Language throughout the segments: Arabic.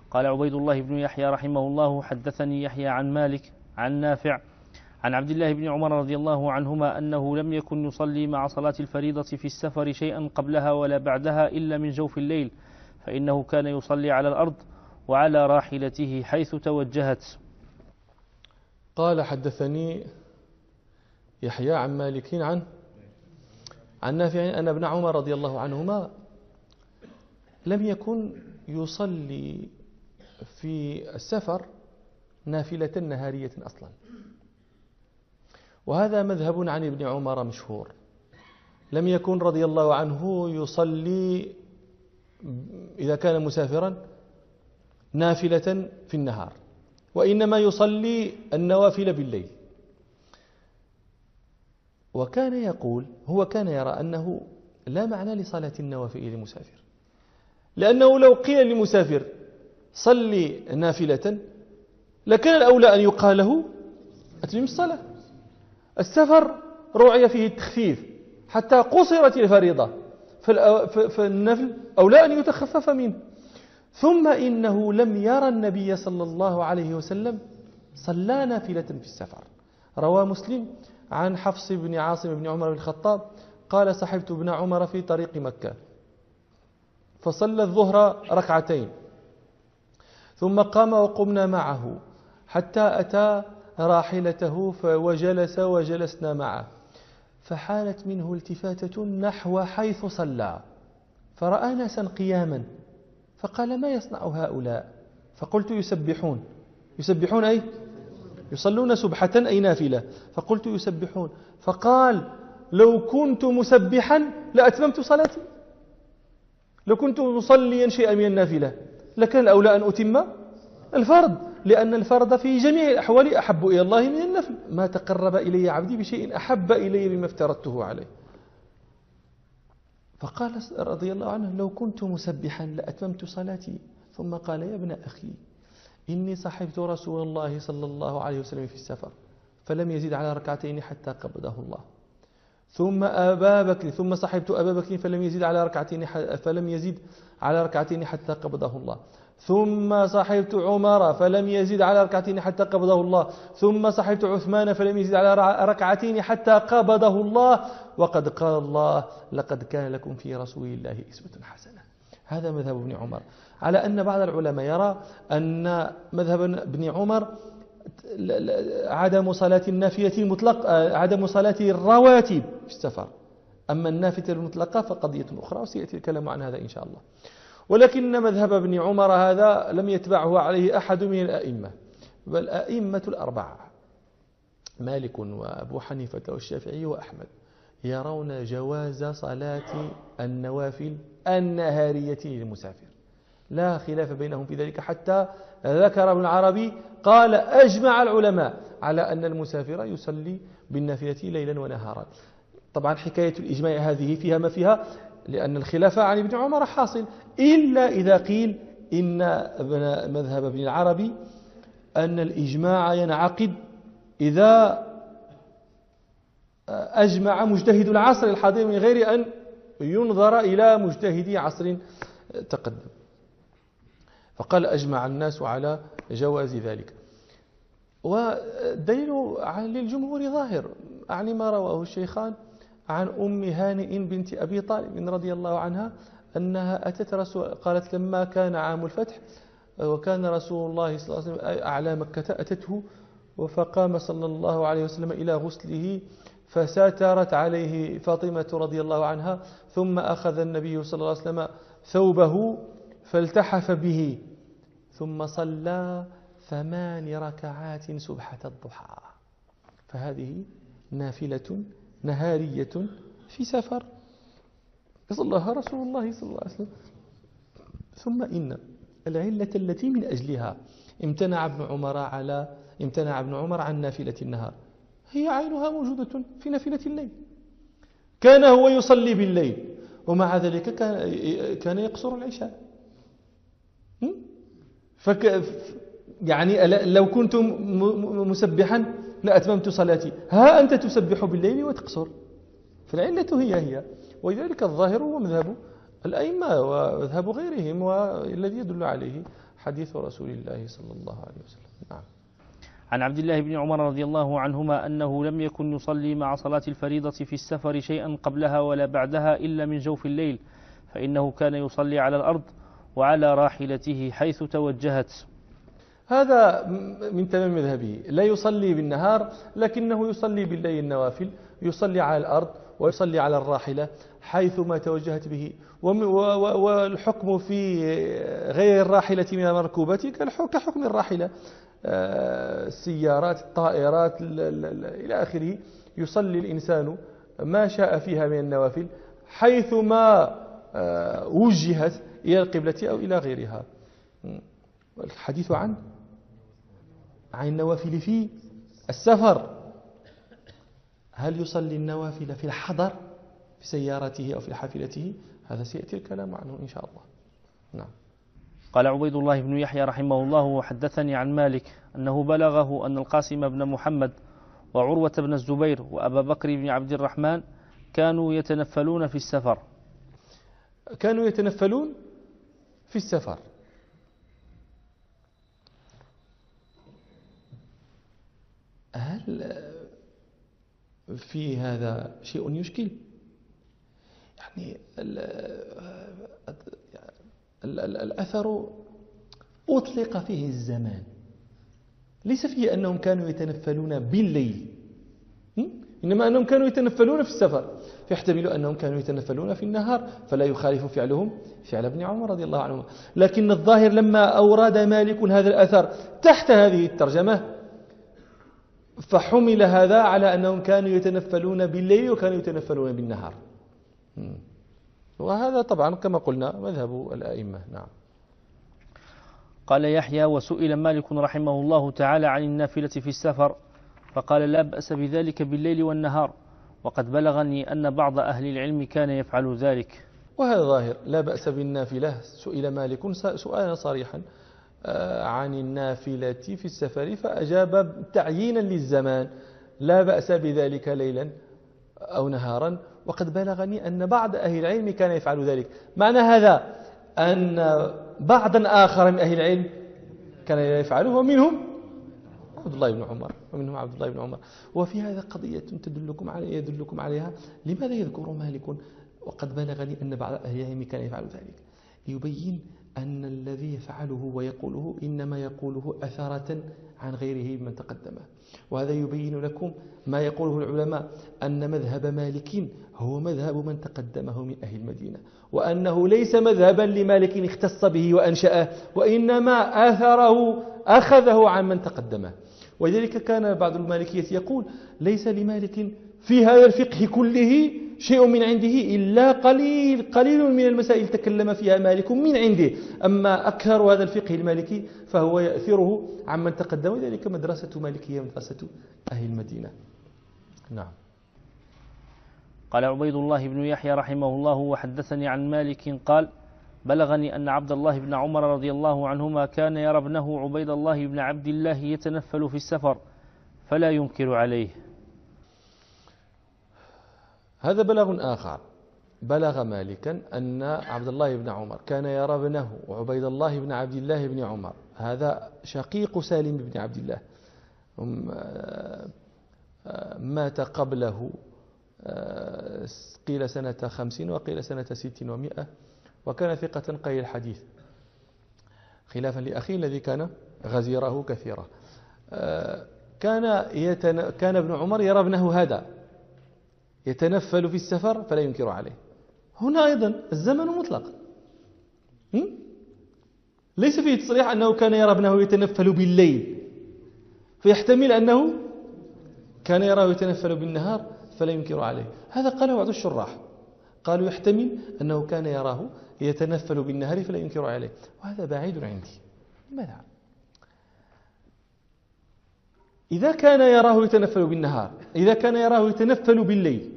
قال عبيد الله بن يحيى رحمه الله: حدثني يحيى عن مالك عن نافع عن عبد الله بن عمر رضي الله عنهما أنه لم يكن يصلي مع صلاة الفريضة في السفر شيئا قبلها ولا بعدها إلا من جوف الليل، فإنه كان يصلي على الأرض وعلى راحلته حيث توجهت. قال: حدثني يحيى عن مالك عن نافع أن ابن عمر رضي الله عنهما لم يكن يصلي في السفر نافلة نهارية أصلا، وهذا مذهب عن ابن عمر مشهور. لم يكن رضي الله عنه يصلي إذا كان مسافرا نافلة في النهار، وإنما يصلي النوافل بالليل. وكان يقول كان يرى أنه لا معنى لصلاة النوافل للمسافر، لأنه لو قيل للمسافر صلي نافلة لكان الأولى أن يقال له أتمم الصلاة. السفر رعي فيه التخفيف حتى قصرت الفريضة، فالنفل أولى أن يتخفف منه. ثم إنه لم يرى النبي صلى الله عليه وسلم صلى نافلة في السفر. روى مسلم عن حفص بن عاصم بن عمر بن الخطاب قال: صحبت ابن عمر في طريق مكة فصلى الظهر ركعتين ثم قام وقمنا معه حتى أتى راحلته وجلس وجلسنا معه، فحالت منه التفاتة نحو حيث صلى، فرأى ناسا قياما فقال: ما يصنع هؤلاء؟ فقلت: يسبحون أي يصلون سبحة أي نافلة. فقلت: يسبحون. فقال: لو كنت مسبحا لأتممت صلاتي، لو كنت مصليا شيئا من النافلة لكان الأولى أن أتم الفرض، لأن الفرض في جميع الأحوال أحب إلى الله من النفل. ما تقرب إلي عبدي بشيء أحب إلي مما افترضته عليه. فقال رضي الله عنه: لو كنت مسبحا لأتممت صلاتي. ثم قال: يا ابن أخي، إني صحبت رسول الله صلى الله عليه وسلم في السفر فلم يزد على ركعتين حتى قبضه الله، ثم صحبت أبا بكر فلم يزد على ركعتين حتى قبضه الله، ثم صحبت عمر فلم يزد على ركعتين حتى قبضه الله، ثم صحبت عثمان فلم يزد على ركعتين حتى قبضه الله، وقد قال الله: لقد كان لكم في رسول الله أسوة حسنة. هذا مذهب ابن عمر، على أن بعض العلماء يرى أن مذهب ابن عمر عدم صلاة النافلة المطلق، عدم صلاة الرواتب في السفر. أما النافلة المطلقة فقضية أخرى وسيأتي الكلام عن هذا إن شاء الله. ولكن مذهب ابن عمر هذا لم يتبعه عليه أحد من الأئمة، بل أئمة الأربعة مالك وأبو حنيفة والشافعي وأحمد يرون جواز صلاة النوافل النهارية للمسافر، لا خلاف بينهم في ذلك. حتى ذكر ابن العربي قال: أجمع العلماء على أن المسافر يصلي بالنافلة ليلا ونهارا. طبعا حكاية الإجماع هذه فيها ما فيها، لأن الخلاف عن ابن عمر حاصل، إلا إذا قيل إن مذهب ابن العربي أن الإجماع ينعقد إذا أجمع مجتهد العصر الحاضر من غير أن ينظر إلى مجتهدي عصر تقدم. فقال: أجمع الناس على جواز ذلك. والدليل للجمهور ظاهر، يعني ما رواه الشيخان عن أم هانئ بنت أبي طالب رضي الله عنها أنها أتت قالت: لما كان عام الفتح وكان رسول الله صلى الله عليه وسلم أعلى مكة أتته، فقام صلى الله عليه وسلم إلى غسله فساترت عليه فاطمة رضي الله عنها، ثم أخذ النبي صلى الله عليه وسلم ثوبه فالتحف به، ثم صلى 8 ركعات سبحة الضحى. فهذه نافلة نهارية في سفر صلىها رسول الله صلى الله عليه وسلم. ثم إن العلة التي من أجلها امتنع ابن عمر عن نافلة النهار هي عينها موجودة في نافلة الليل. كان هو يصلي بالليل ومع ذلك كان يقصر العشاء. يعني لو كنت مسبحا لأتممت صلاتي، ها أنت تسبح بالليل وتقصر، فالعلة هي ولذلك الظاهر هو مذهب الأئمة ومذهب غيرهم، والذي يدل عليه حديث رسول الله صلى الله عليه وسلم. نعم. عن عبد الله بن عمر رضي الله عنهما أنه لم يكن يصلي مع صلاة الفريضة في السفر شيئا قبلها ولا بعدها إلا من جوف الليل، فإنه كان يصلي على الأرض وعلى راحلته حيث توجهت. هذا من تمام مذهبه، لا يصلي بالنهار لكنه يصلي بالليل النوافل، يصلي على الأرض ويصلي على الراحلة حيثما توجهت به. والحكم في غير الراحلة من المركوبة كحكم الراحلة، السيارات، الطائرات إلى آخره. يصلي الإنسان ما شاء فيها من النوافل حيثما وجهت إلى القبلة أو إلى غيرها. الحديث عن النوافل في السفر. هل يصلي النوافل في الحضر في سيارته أو في حافلته؟ هذا سيأتي الكلام عنه إن شاء الله. نعم. قال عبيد الله بن يحيى رحمه الله وحدثني عن مالك أنه بلغه أن القاسم بن محمد وعروة بن الزبير وأبا بكر بن عبد الرحمن كانوا يتنفلون في السفر. كانوا يتنفلون في السفر. هل في هذا شيء يشكل؟ يعني الأثر أطلق فيه الزمان، ليس فيه أنهم كانوا يتنفلون بالليل، إنما أنهم كانوا يتنفلون في السفر، فيحتمل أنهم كانوا يتنفلون في النهار، فلا يخالف فعلهم فعل ابن عمر رضي الله عنه. لكن الظاهر لما أورد مالك هذا الأثر تحت هذه الترجمة فحمل هذا على أنهم كانوا يتنفلون بالليل وكانوا يتنفلون بالنهار، وهذا طبعا كما قلنا مذهب الأئمة. نعم. قال يحيى وسئل مالك رحمه الله تعالى عن النافلة في السفر فقال لا بأس بذلك بالليل والنهار، وقد بلغني أن بعض أهل العلم كان يفعل ذلك. وهذا ظاهر، لا بأس بالنافلة. سئل مالك سؤالا صريحا عن النافلة في السفر فأجاب تعيينا للزمان لا بأس بذلك ليلا أو نهارا، وقد بلغني أن بعض أهل العلم كان يفعل ذلك. معنى هذا أن بعضا آخر من أهل العلم كان يفعله، ومنهم عبد الله بن عمر. وفي هذا قضية يدلكم عليها. لماذا يذكر مالك وقد بلغني أن بعض أهل العلم كان يفعل ذلك؟ ليبين أن الذي يفعله ويقوله إنما يقوله أثرة عن غيره من تقدمه. وهذا يبين لكم ما يقوله العلماء أن مذهب مالك هو مذهب من تقدمه من أهل المدينة، وأنه ليس مذهبا لمالك اختص به وأنشأه، وإنما أخذه عن من تقدمه. ولذلك كان بعض المالكية يقول ليس لمالك في هذا الفقه كله شيء من عنده إلا قليل من المسائل تكلم فيها مالك من عنده، أما أكثر هذا الفقه المالكي فهو يأثره عمن تقدم. وذلك مدرسة مالكية مدرسة أهل المدينة. نعم. قال عبيد الله بن يحيى رحمه الله وحدثني عن مالك قال بلغني أن عبد الله بن عمر رضي الله عنهما كان يرى ابنه عبيد الله بن عبد الله يتنفل في السفر فلا ينكر عليه. هذا بلاغ آخر. بلغ مالكا أن عبد الله بن عمر كان يرى ابنه عبيد الله بن عبد الله بن عمر، هذا شقيق سالم بن عبد الله، مات قبله قيل سنة 50 وقيل سنة 60 و100، وكان ثقة قليل الحديث خلافا لأخيه الذي كان غزيره كثيرا. كان ابن عمر يرى ابنه هذا يتنفل في السفر فلا ينكر عليه. هنا أيضا الزمن مطلق، ليس فيه تصريح أنه كان يرى ابنه يتنفل بالليل، فيحتمل أنه كان يراه يتنفل بالنهار فلا ينكر عليه. هذا قاله بعض الشراح، قالوا يحتمل أنه كان يراه يتنفل بالنهار فلا ينكر عليه، وهذا بعيد عندي. لماذا؟ إذا كان يراه يتنفل بالنهار، إذا كان يراه يتنفل بالليل،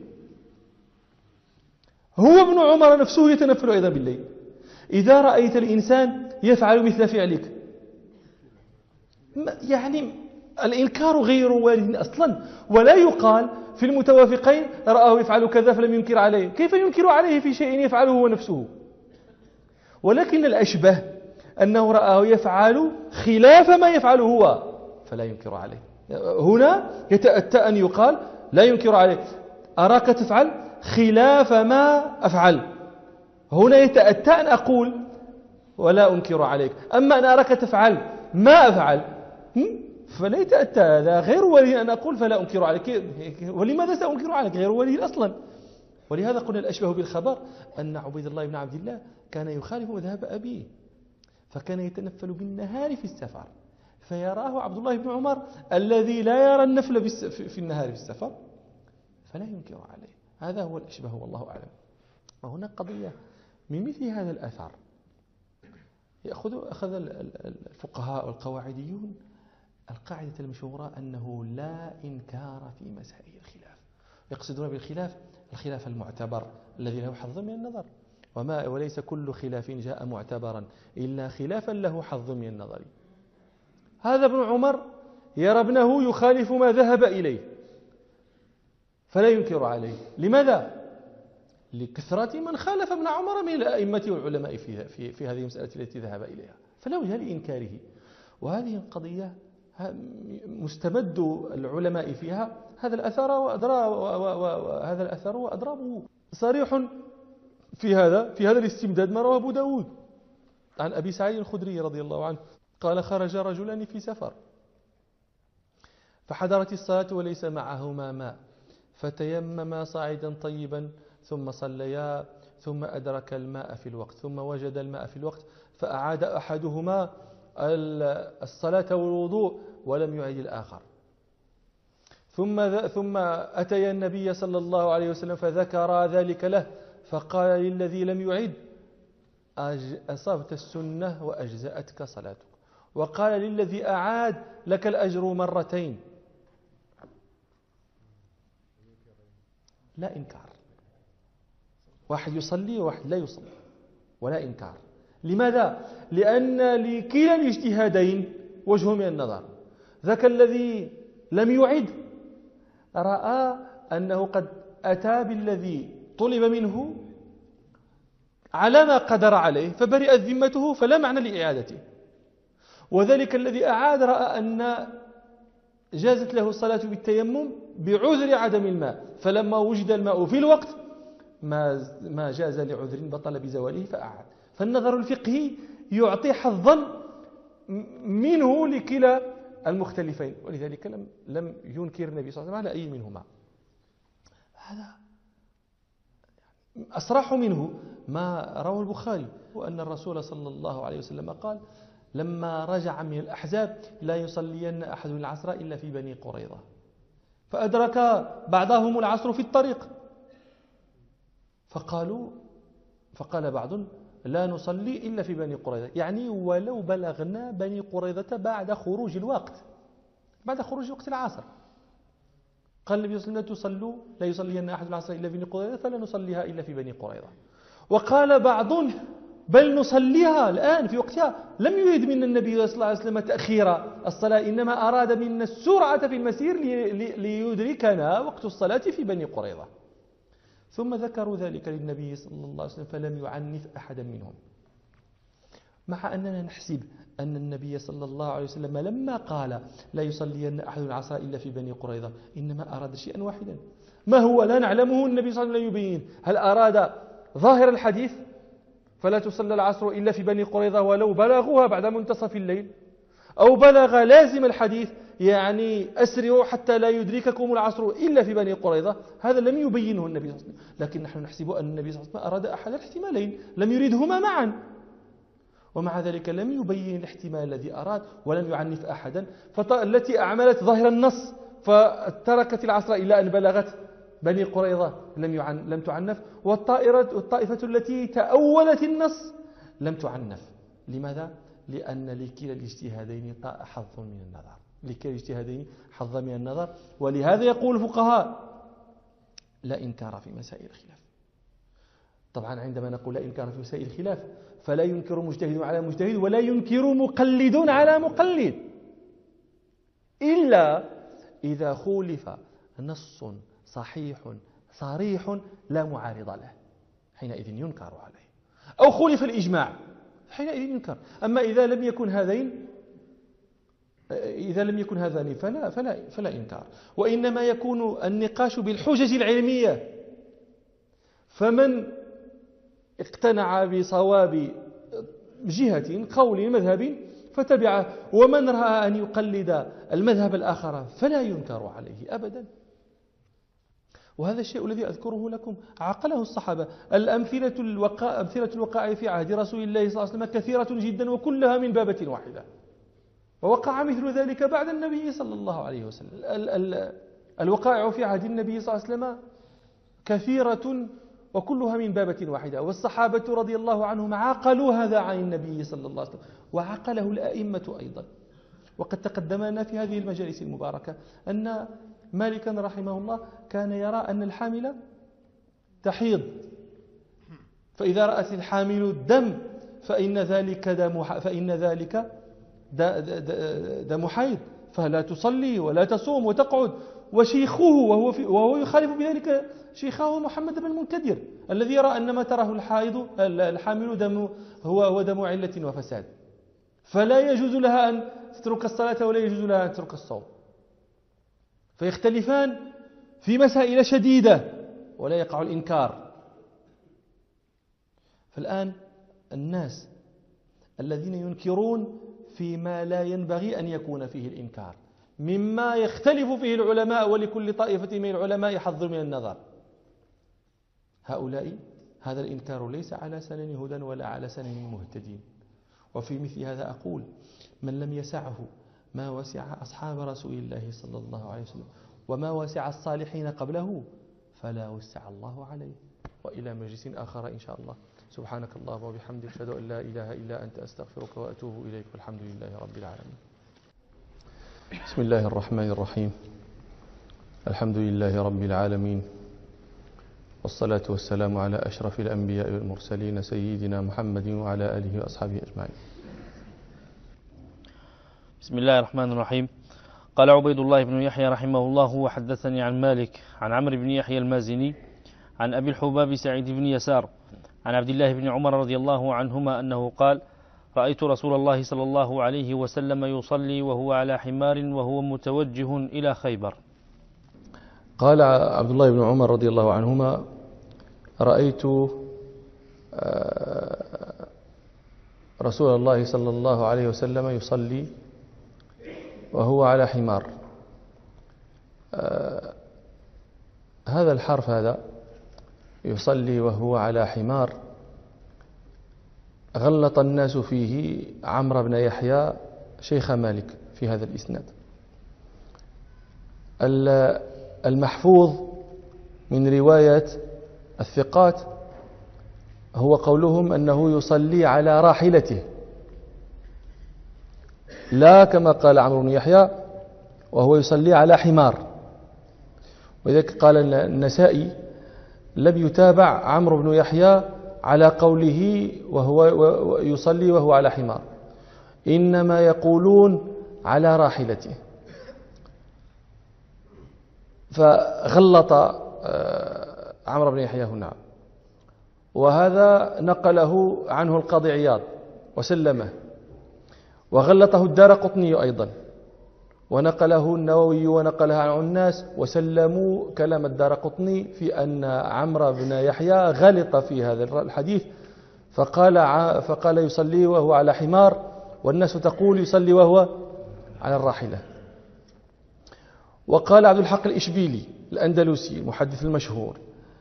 هو ابن عمر نفسه يتنفل أيضا بالليل. إذا رأيت الإنسان يفعل مثل فعلك، يعني الإنكار غير وارد أصلا، ولا يقال في المتوافقين رآه يفعل كذا فلم ينكر عليه. كيف ينكر عليه في شيء يفعله هو نفسه؟ ولكن الأشبه أنه رآه يفعل خلاف ما يفعله هو فلا ينكر عليه. هنا يتأتى أن يقال لا ينكر عليه أراك تفعل خلاف ما أفعل، هنا يتأتى أن أقول ولا أنكر عليك. أما أن أراك تفعل ما أفعل فلا يتأتى، هذا غير ولي أن أقول فلا أنكر عليك. ولماذا سأنكر عليك؟ غير ولي أصلا. ولهذا قلنا الأشبه بالخبر أن عبيد الله بن عبد الله كان يخالف مذهب أبيه، فكان يتنفل بالنهار في السفر، فيراه عبد الله بن عمر الذي لا يرى النفل في النهار في السفر فلا ينكر عليه. هذا هو الأشبه والله أعلم. وهنا قضية من مثل هذا الأثر أخذ الفقهاء والقواعديون القاعدة المشهورة أنه لا إنكار في مسائل الخلاف. يقصدون بالخلاف الخلاف المعتبر الذي له حظ من النظر، وليس كل خلاف جاء معتبرا إلا خلافا له حظ من النظر. هذا ابن عمر يرى ابنه يخالف ما ذهب إليه فلا ينكر عليه. لماذا؟ لكثرة من خالف ابن عمر من الأئمة والعلماء في هذه المسألة التي ذهب إليها، فلا وجه لإنكاره. وهذه القضية مستمد العلماء فيها هذا الأثر وهذا الأثر وأضرابه صريح في هذا الاستمداد ما رواه أبو داود عن أبي سعيد الخدري رضي الله عنه قال: خرج رجلان في سفر فحضرت الصلاة وليس معهما ماء، فتيمما صاعدا طيبا ثم صليا، ثم أدرك الماء في الوقت، ثم وجد الماء في الوقت، فأعاد أحدهما الصلاة والوضوء ولم يعيد الآخر. ثم أتي النبي صلى الله عليه وسلم فذكر ذلك له، فقال للذي لم يعيد: أصبت السنة وأجزأتك صلاتك. وقال للذي أعاد: لك الأجر مرتين. لا إنكار، واحد يصلي وواحد لا يصلي، ولا إنكار. لماذا؟ لأن لكلا الاجتهادين وجه من النظر. ذاك الذي لم يعد رأى أنه قد أتى بالذي طلب منه على ما قدر عليه فبرئت ذمته فلا معنى لإعادته. وذلك الذي أعاد رأى أن جازت له الصلاة بالتيمم بعذر عدم الماء، فلما وجد الماء في الوقت ما جاز لعذر بطل بزواله فأعاد. فالنظر الفقهي يعطي حظا منه لكلا المختلفين، ولذلك لم ينكر النبي صلى الله عليه وسلم على أي منهما. هذا أصرح منه ما رواه البخاري، وأن الرسول صلى الله عليه وسلم قال: لما رجع من الأحزاب: لا يصلين أحد العصر إلا في بني قريظة. فأدرك بعضهم العصر في الطريق، فقال بعض: لا نصلي إلا في بني قريظة، يعني ولو بلغنا بني قريظة بعد خروج الوقت، بعد خروج وقت العصر. قال النبي صلى الله عليه وسلم: لا يصلين أحد العصر إلا في بني قريظة، فلا نصليها إلا في بني قريظة. وقال بعض: بل نصليها الآن في وقتها. لم يريد من النبي صلى الله عليه وسلم تأخير الصلاة، إنما أراد منا السرعة في المسير ليدركنا وقت الصلاة في بني قريظة. ثم ذكروا ذلك للنبي صلى الله عليه وسلم فلم يعنف أحدا منهم، مع أننا نحسب أن النبي صلى الله عليه وسلم لما قال: لا يصلين أحد العصر إلا في بني قريظة، إنما أراد شيئا واحدا. ما هو؟ لا نعلمه، النبي صلى الله عليه وسلم يبين. هل أراد ظاهر الحديث فلا تصلى العصر إلا في بني قريظة ولو بلغوها بعد منتصف الليل، أو بلغ لازم الحديث يعني أسرعوا حتى لا يدرككم العصر إلا في بني قريظة؟ هذا لم يبينه النبي صلى الله عليه وسلم، لكن نحن نحسب أن النبي صلى الله عليه وسلم أراد أحد الاحتمالين، لم يريدهما معا، ومع ذلك لم يبين الاحتمال الذي أراد ولم يعنف أحدا. فالتي أعملت ظاهر النص فتركت العصر إلا أن بلغت بني قريظة لم تعنف، والطائفة التي تأولت النص لم تعنف. لماذا؟ لأن لكلا الاجتهادين حظ من النظر، لكلا الاجتهادين حظ من النظر. ولهذا يقول الفقهاء: لا إنكار في مسائل الخلاف. طبعا عندما نقول لا إنكار في مسائل الخلاف فلا ينكر مجتهد على مجتهد، ولا ينكر مقلد على مقلد، إلا إذا خولف نص صحيح صريح لا معارض له، حينئذ ينكر عليه. أو خولف الإجماع حينئذ ينكر. أما إذا لم يكن هذين، إذا لم يكن هذان فلا إنكار، وإنما يكون النقاش بالحجج العلمية. فمن اقتنع بصواب جهة قول مذهب فتبعه، ومن رأى أن يقلد المذهب الآخر فلا ينكر عليه أبدا. وهذا الشيء الذي أذكره لكم عقله الصحابة. أمثلة الوقائع في عهد رسول الله صلى الله عليه وسلم كثيرة جدا وكلها من بابة واحدة، ووقع مثل ذلك بعد النبي صلى الله عليه وسلم. الوقائع في عهد النبي صلى الله عليه وسلم كثيرة وكلها من بابة واحدة، والصحابة رضي الله عنهم عقلوا هذا عن النبي صلى الله عليه وسلم، وعقله الأئمة أيضا. وقد تقدم لنا في هذه المجالس المباركة أن مالكا رحمه الله كان يرى أن الحامل تحيض، فإذا رأت الحامل الدم فإن ذلك دم حيض، فلا تصلي ولا تصوم وتقعد. وشيخه وهو يخالف بذلك شيخه محمد بن المنكدر الذي يرى أن ما تراه الحامل دم هو دم علة وفساد، فلا يجوز لها أن تترك الصلاة ولا يجوز لها أن تترك الصوم. فيختلفان في مسائل شديدة ولا يقع الإنكار. فالآن الناس الذين ينكرون فيما لا ينبغي أن يكون فيه الإنكار، مما يختلف فيه العلماء ولكل طائفة من العلماء حظ من النظر، هؤلاء هذا الإنكار ليس على سنن هدى ولا على سنن مهتدين. وفي مثل هذا أقول: من لم يسعه ما وسع أصحاب رسول الله صلى الله عليه وسلم وما وسع الصالحين قبله فلا وسع الله عليه. وإلى مجلس آخر إن شاء الله. سبحانك اللهم وبحمدك، أشهد أن لا إله إلا أنت، أستغفرك وأتوب إليك، والحمد لله رب العالمين. بسم الله الرحمن الرحيم. الحمد لله رب العالمين، والصلاة والسلام على أشرف الأنبياء والمرسلين سيدنا محمد وعلى آله وأصحابه أجمعين. بسم الله الرحمن الرحيم. قال عبيد الله بن يحيى رحمه الله: وحدثني عن مالك عن عمرو بن يحيى المازني عن أبي الحباب سعيد بن يسار عن عبد الله بن عمر رضي الله عنهما أنه قال: رأيت رسول الله صلى الله عليه وسلم يصلي وهو على حمار وهو متوجه إلى خيبر. قال عبد الله بن عمر رضي الله عنهما: رأيت رسول الله صلى الله عليه وسلم يصلي وهو على حمار. هذا الحرف هذا يصلي وهو على حمار غلط الناس فيه عمرو بن يحيى شيخ مالك في هذا الإسناد. المحفوظ من رواية الثقات هو قولهم أنه يصلي على راحلته، لا كما قال عمرو بن يحيى وهو يصلي على حمار. وذلك قال النسائي: لم يتابع عمرو بن يحيى على قوله وهو يصلي وهو على حمار، إنما يقولون على راحلته. فغلط عمرو بن يحيى هنا، وهذا نقله عنه القاضي عياض وسلمه، وغلطه الدارقطني أيضا، ونقله النووي ونقلها عن الناس وسلموا كلام الدارقطني في أن عمرو بن يحيى غلط في هذا الحديث، فقال يصلي وهو على حمار، والناس تقول يصلي وهو على الراحلة. وقال عبد الحق الإشبيلي الأندلسي المحدث المشهور: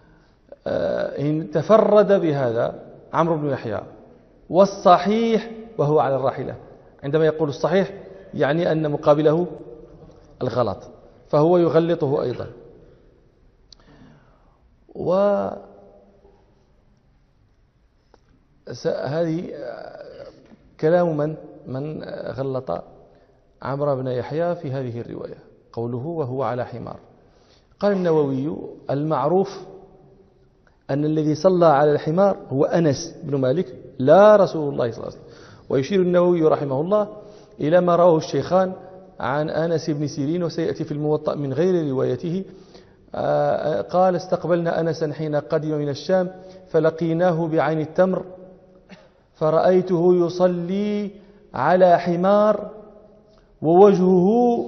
إن تفرد بهذا عمرو بن يحيى، والصحيح وهو على الراحلة. عندما يقول الصحيح يعني أن مقابله الغلط، فهو يغلطه أيضا. وهذه كلام من غلط عمرو بن يحيى في هذه الرواية، قوله وهو على حمار. قال النووي: المعروف أن الذي صلى على الحمار هو أنس بن مالك لا رسول الله صلى الله عليه وسلم. ويشير النووي رحمه الله إلى ما رواه الشيخان عن أنس بن سيرين، وسيأتي في الموطأ من غير روايته. قال: استقبلنا أنسا حين قدم من الشام فلقيناه بعين التمر فرأيته يصلي على حمار ووجهه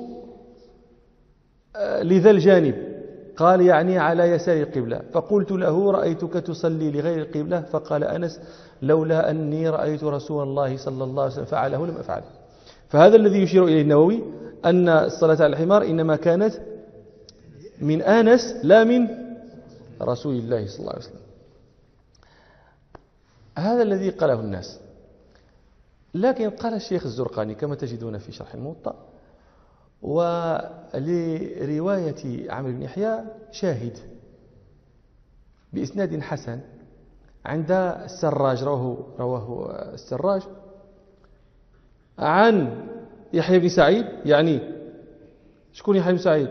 لذا الجانب، قال يعني على يسار القبلة. فقلت له رأيتك تصلي لغير القبلة، فقال أنس لولا أني رأيت رسول الله صلى الله عليه وسلم فعله لم أفعله. فهذا الذي يشير إليه النووي أن الصلاة على الحمار إنما كانت من أنس لا من رسول الله صلى الله عليه وسلم. هذا الذي قاله الناس. لكن قال الشيخ الزرقاني كما تجدون في شرح الموطأ: ولرواية عمرو بن يحيى شاهد بإسناد حسن عند السراج، رواه السراج عن يحيى بن سعيد. يعني شكون يحيى بن سعيد؟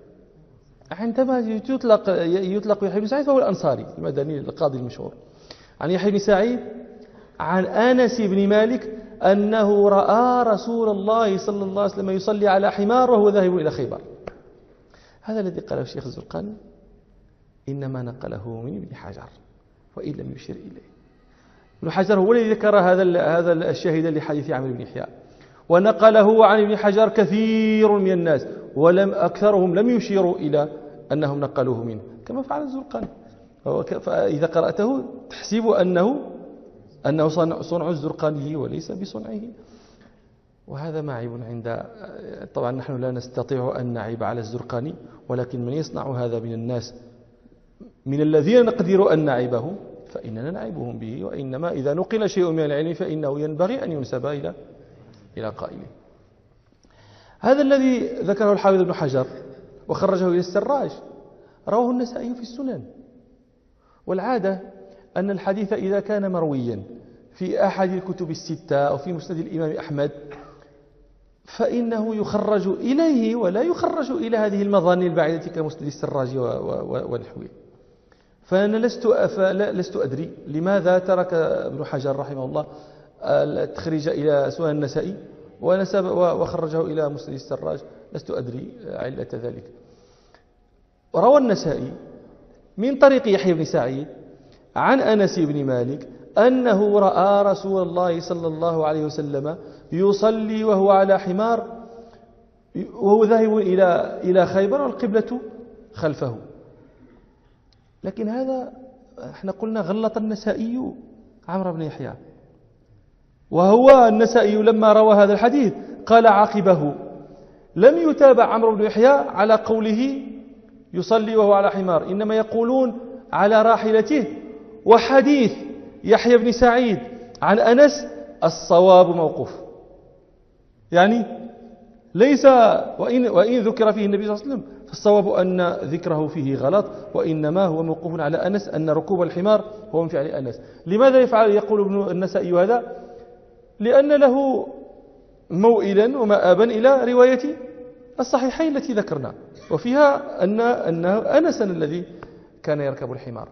عندما يطلق يحيى بن سعيد فهو الأنصاري المدني القاضي المشهور. عن يحيى بن سعيد عن أنس بن مالك أنه رأى رسول الله صلى الله عليه وسلم يصلي على حمار وهو ذاهب إلى خيبر. هذا الذي قاله الشيخ الزرقاني إنما نقله من ابن حجر وإن لم يشير إليه. ابن حجر هو الذي ذكر هذا الشاهد لحديث عمرو بن يحيى، ونقله عن ابن حجر كثير من الناس، أكثرهم لم يشيروا إلى أنهم نقلوه منه كما فعل الزرقاني. فإذا قرأته تحسب أنه صنع الزرقاني وليس بصنعه، وهذا معيب عند. طبعا نحن لا نستطيع أن نعيب على الزرقاني، ولكن من يصنع هذا من الناس من الذين نقدر أن نعيبهم فإننا نعيبهم به. وإنما إذا نقل شيء من العلم فإنه ينبغي أن ينسب إلى قائله. هذا الذي ذكره الحافظ ابن حجر وخرجه إلى السراج رواه النسائي في السنن. والعادة أن الحديث إذا كان مرويا في أحد الكتب الستة أو في مسند الإمام أحمد فإنه يخرج إليه ولا يخرج إلى هذه المظان البعيدة كمسند السراج ونحوه. فأنا لست أدري لماذا ترك ابن حجر رحمه الله التخريج إلى سنن النسائي وخرجه إلى مسند السراج، لست أدري علة ذلك. وروى النسائي من طريق يحيى بن سعيد عن أنس بن مالك أنه رأى رسول الله صلى الله عليه وسلم يصلي وهو على حمار وهو ذاهب إلى خيبر والقبلة خلفه. لكن هذا احنا قلنا غلط النسائي عمرو بن يحيى، وهو النسائي لما روى هذا الحديث قال عقبه لم يتابع عمرو بن يحيى على قوله يصلي وهو على حمار، إنما يقولون على راحلته. وحديث يحيى بن سعيد عن أنس الصواب موقوف، يعني ليس وإن ذكر فيه النبي صلى الله عليه وسلم فالصواب أن ذكره فيه غلط، وإنما هو موقوف على أنس أن ركوب الحمار هو من فعل أنس. لماذا يقول ابن النسائي هذا؟ لأن له موئلا ومآبا إلى رواية الصحيحين التي ذكرنا وفيها أن أنس الذي كان يركب الحمار.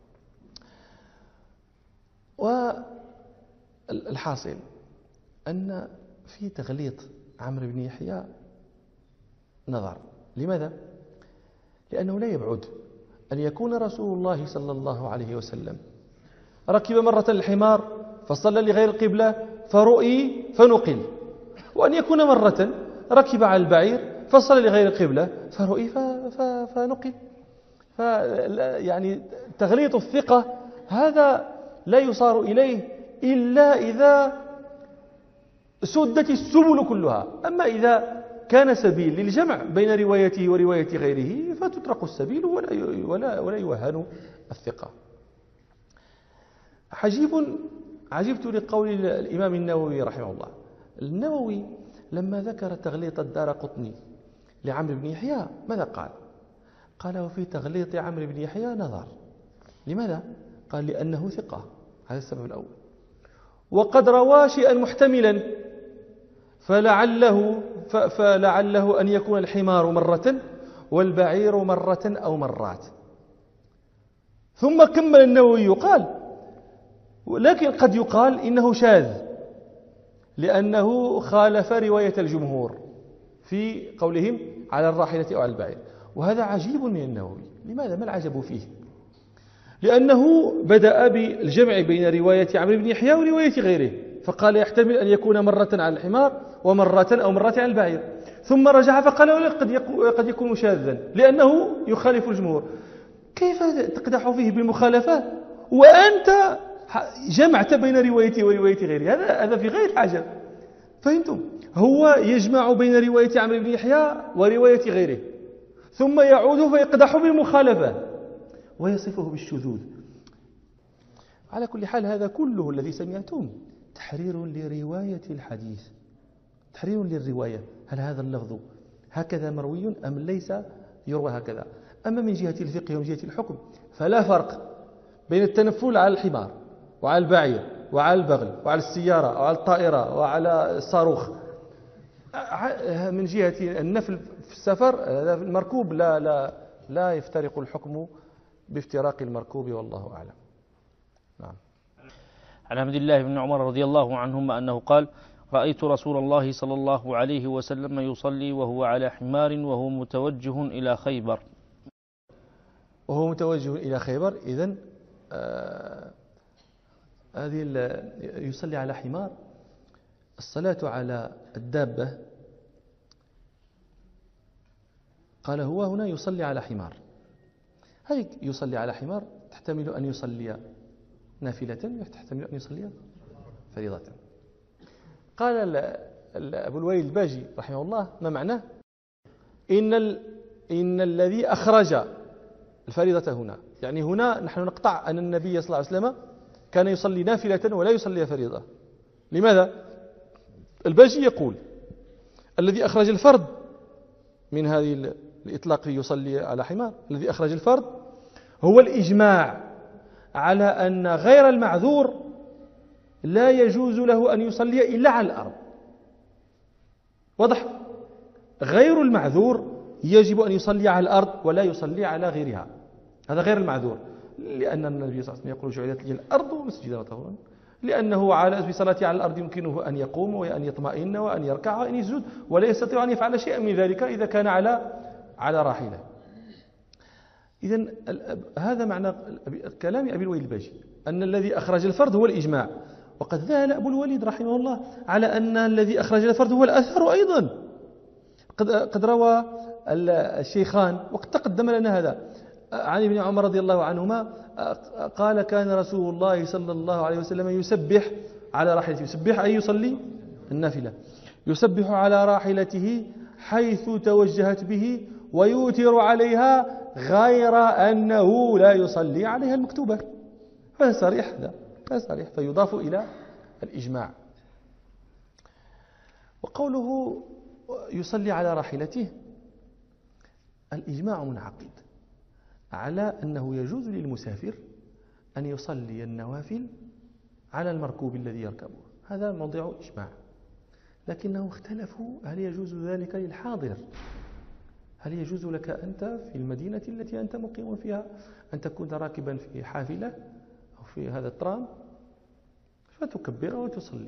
والحاصل أن في تغليط عمرو بن يحيى نظر. لماذا؟ لأنه لا يبعد أن يكون رسول الله صلى الله عليه وسلم ركب مرة الحمار فصلى لغير القبلة فرؤي فنقل، وأن يكون مرة ركب على البعير فصلى لغير القبلة فرؤي فنقل. يعني تغليط الثقة هذا لا يصار إليه إلا إذا سدت السبل كلها. أما إذا كان سبيل للجمع بين روايته ورواية غيره فتترك السبيل ولا يوهن الثقة. عجبت لقول الإمام النووي رحمه الله. النووي لما ذكر تغليط الدارقطني لعمرو بن يحيى ماذا قال؟ قال وفي تغليط عمرو بن يحيى نظر. لماذا؟ قال لأنه ثقة، هذا السبب الأول، وقد روى شيئا محتملا فلعله أن يكون الحمار مرة والبعير مرة أو مرات. ثم كمل النووي قال لكن قد يقال إنه شاذ لأنه خالف رواية الجمهور في قولهم على الراحلة أو على البعير. وهذا عجيب من النووي. لماذا؟ ما العجب فيه؟ لأنه بدأ بالجمع بين رواية عمرو بن يحيى ورواية غيره، فقال يحتمل أن يكون مرة على الحمار ومرة أو مرة على البعير، ثم رجع فقال قد يكون شاذا لأنه يخالف الجمهور. كيف تقدح فيه بالمخالفة وأنت جمعت بين روايته ورواية غيره؟ هذا في غير العجب. فهمتم؟ هو يجمع بين رواية عمرو بن يحيى ورواية غيره، ثم يعود فيقدح بالمخالفة ويصفه بالشذوذ. على كل حال هذا كله الذي سمعتم تحرير لرواية الحديث، تحرير للرواية. هل هذا اللفظ هكذا مروي أم ليس يروى هكذا؟ أما من جهة الفقه ومن جهة الحكم فلا فرق بين التنفل على الحمار وعلى البعير وعلى البغل وعلى السيارة وعلى الطائرة وعلى الصاروخ. من جهة النفل في السفر المركوب لا يفترق الحكم بافتراق المركوب، والله أعلم. نعم. عن عبد الله بن عمر رضي الله عنهما أنه قال: رأيت رسول الله صلى الله عليه وسلم يصلي وهو على حمار وهو متوجه إلى خيبر. وهو متوجه إلى خيبر، إذن هذه يصلي على حمار. الصلاة على الدابة قال هو هنا يصلي على حمار. هذه يصلي على حمار تحتمل أن يصلي نافلة وتحتمل أن يصلي فريضة. قال أبو الوليد الباجي رحمه الله: ما معناه؟ إن الذي أخرج الفريضة هنا، يعني هنا نحن نقطع أن النبي صلى الله عليه وسلم كان يصلي نافلة ولا يصلي فريضة. لماذا؟ الباجي يقول: الذي أخرج الفرد من هذه الإطلاق يصلي على حمار، الذي أخرج الفرد هو الإجماع على أن غير المعذور لا يجوز له أن يصلي إلا على الأرض. واضح؟ غير المعذور يجب أن يصلي على الأرض ولا يصلي على غيرها، هذا غير المعذور، لأن النبي صلى الله عليه وسلم يقول: جعلت لي الأرض مسجدا وطهورا، لأنه على بصلاته على الأرض يمكنه أن يقوم وأن يطمئن وأن يركع وأن يسجد، ولا يستطيع أن يفعل شيئا من ذلك إذا كان على راحلة. إذن هذا معنى كلام أبي الوليد الباجي، أن الذي أخرج الفرد هو الإجماع. وقد ذهل أبو الوليد رحمه الله على أن الذي أخرج الفرد هو الأثر أيضا. قد روى الشيخان وقد تقدم لنا هذا عن ابن عمر رضي الله عنهما قال: كان رسول الله صلى الله عليه وسلم يسبح على راحلته. يسبح أي يصلي النافلة، يسبح على راحلته حيث توجهت به ويوتر عليها غير أنه لا يصلي عليها المكتوبة. هذا صريح، هذا صريح، فيضاف إلى الإجماع. وقوله يصلي على راحلته، الإجماع منعقد على أنه يجوز للمسافر أن يصلي النوافل على المركوب الذي يركبه، هذا موضع إجماع. لكنهم اختلفوا: هل يجوز ذلك للحاضر؟ هل يجوز لك أنت في المدينة التي أنت مقيم فيها أن تكون راكبا في حافلة أو في هذا الترام فتكبر وتصلي؟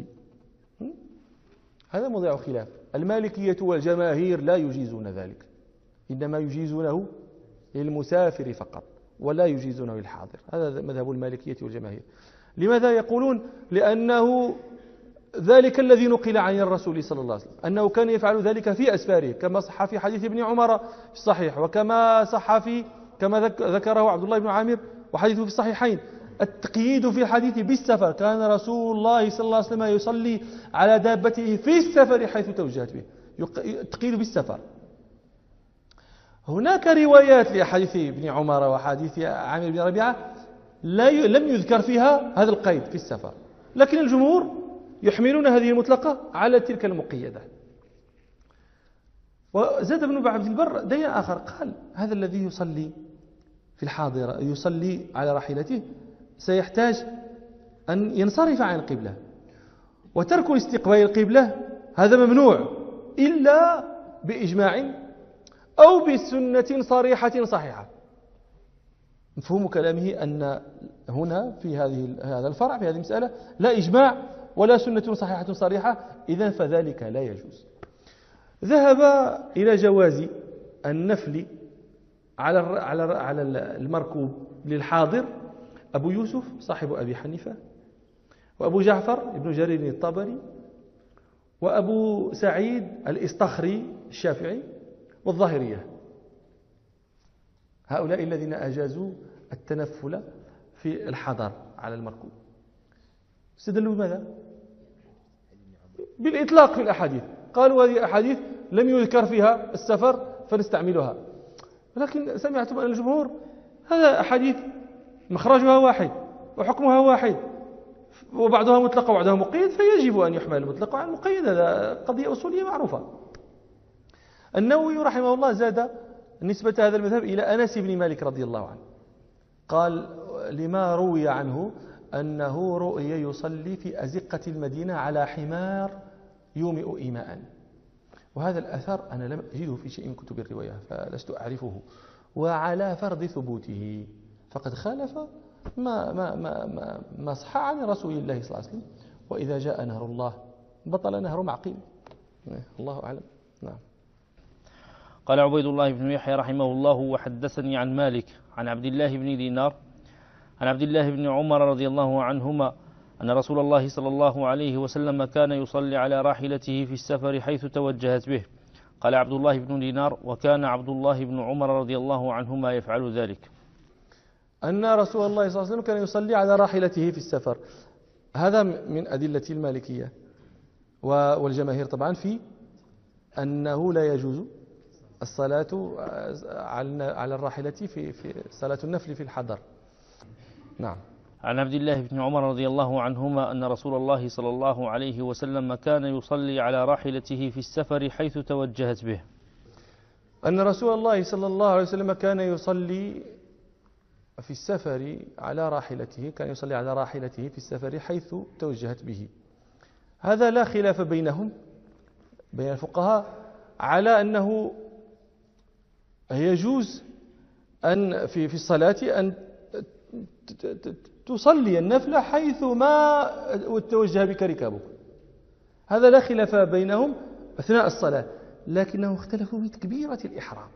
هذا موضع خلاف. المالكية والجماهير لا يجيزون ذلك، إنما يجيزونه للمسافر فقط ولا يجيزونه للحاضر. هذا مذهب المالكية والجماهير. لماذا يقولون؟ لأنه ذلك الذي نقل عن الرسول صلى الله عليه وسلم أنه كان يفعل ذلك في أسفاره، كما صح في حديث ابن عمر في الصحيح، وكما صح كما ذكره عبد الله بن عامر وحديثه في الصحيحين. التقييد في الحديث بالسفر، كان رسول الله صلى الله عليه وسلم يصلي على دابته في السفر حيث توجهت به، التقييد بالسفر. هناك روايات لحديث ابن عمر وحديث عامر بن ربيعة لم يذكر فيها هذا القيد في السفر، لكن الجمهور يحملون هذه المطلقة على تلك المقيدة. وزاد ابن عبد البر دليل آخر، قال: هذا الذي يصلي في الحاضرة يصلي على راحلته سيحتاج أن ينصرف عن القبلة، وترك استقبال القبلة هذا ممنوع إلا بإجماع أو بسنة صريحة صحيحة. مفهوم كلامه أن هنا في هذا الفرع، في هذه المسألة، لا إجماع ولا سنة صحيحة صريحة، إذن فذلك لا يجوز. ذهب إلى جواز النفل على المركوب للحاضر أبو يوسف صاحب أبي حنيفة، وأبو جعفر ابن جرير الطبري، وأبو سعيد الإسطخري الشافعي، والظاهرية. هؤلاء الذين أجازوا التنفل في الحضر على المركوب. استدلوا بماذا؟ بالإطلاق في الأحاديث، قالوا هذه أحاديث لم يذكر فيها السفر فنستعملها. ولكن سمعتم أن الجمهور هذا أحاديث مخرجها واحد وحكمها واحد، وبعضها مطلق وبعضها مقيد، فيجب أن يحمل المطلق على المقيد. هذا قضية أصولية معروفة. النووي رحمه الله زاد نسبة هذا المذهب إلى أنس بن مالك رضي الله عنه، قال لما روي عنه أنه رؤي يصلي في أزقة المدينة على حمار يومئ إيماء. وهذا الأثر أنا لم أجده في شيء من كتب الرواية فلست أعرفه، وعلى فرض ثبوته فقد خالف ما صح عن رسول الله صلى الله عليه وسلم. وإذا جاء نهر الله بطل نهر معقيل. الله أعلم. نعم. قال عبيد الله بن يحيى رحمه الله: وحدثني عن مالك عن عبد الله بن دينار عن عبد الله بن عمر رضي الله عنهما أن رسول الله صلى الله عليه وسلم كان يصلي على راحلته في السفر حيث توجهت به. قال عبد الله بن دينار: وكان عبد الله بن عمر رضي الله عنهما يفعل ذلك. أن رسول الله صلى الله عليه وسلم كان يصلي على راحلته في السفر. هذا من أدلة المالكية والجماهير طبعا في أنه لا يجوز الصلاة على الراحلة في صلاة النفل في الحضر. نعم. عن عبد الله بن عمر رضي الله عنهما أن رسول الله صلى الله عليه وسلم كان يصلي على راحلته في السفر حيث توجهت به. أن رسول الله صلى الله عليه وسلم كان يصلي في السفر على راحلته، كان يصلي على راحلته في السفر حيث توجهت به. هذا لا خلاف بينهم بين الفقهاء على أنه يجوز أن في الصلاة أن تصلي النفل حيث ما توجه بك ركابك. هذا لا خلاف بينهم أثناء الصلاة، لكنهم اختلفوا في تكبيرة الإحرام.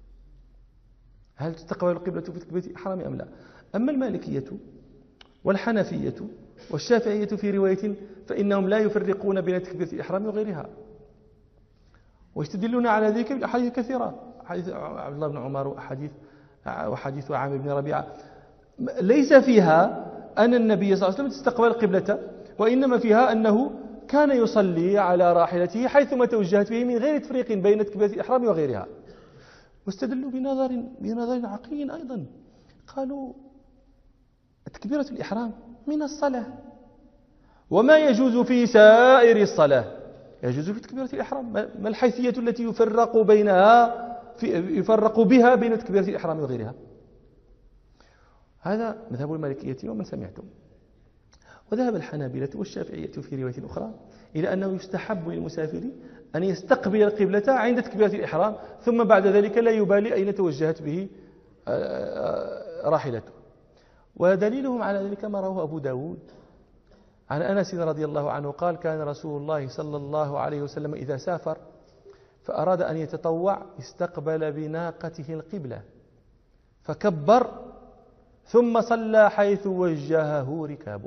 هل تستقبل القبلة في تكبيرة الإحرام أم لا؟ أما المالكية والحنفية والشافعية في رواية فإنهم لا يفرقون بين تكبيرة الإحرام وغيرها، ويستدلون على ذلك بالأحاديث كثيرة، حديث عبد الله بن عمر وحديث عامر بن ربيعة ليس فيها أن النبي صلى الله عليه وسلم استقبل القبلة، وإنما فيها أنه كان يصلي على راحلته حيثما توجهت به من غير تفريق بين تكبيرة الإحرام وغيرها. واستدلوا بنظر عقلي أيضا، قالوا تكبيرة الإحرام من الصلاة، وما يجوز في سائر الصلاة يجوز في تكبيرة الإحرام. ما الحيثية التي يفرق بها بين تكبيرة الإحرام وغيرها؟ هذا مذهب المالكية ومن سمعتم. وذهب الحنابلة والشافعية في رواية أخرى إلى أنه يستحب للمسافر أن يستقبل القبلة عند تكبيرة الإحرام، ثم بعد ذلك لا يبالي أين توجهت به راحلته. ودليلهم على ذلك ما رواه أبو داود عن أنس رضي الله عنه قال: كان رسول الله صلى الله عليه وسلم إذا سافر فأراد أن يتطوع استقبل بناقته القبلة فكبر ثم صلى حيث وجهه ركابه.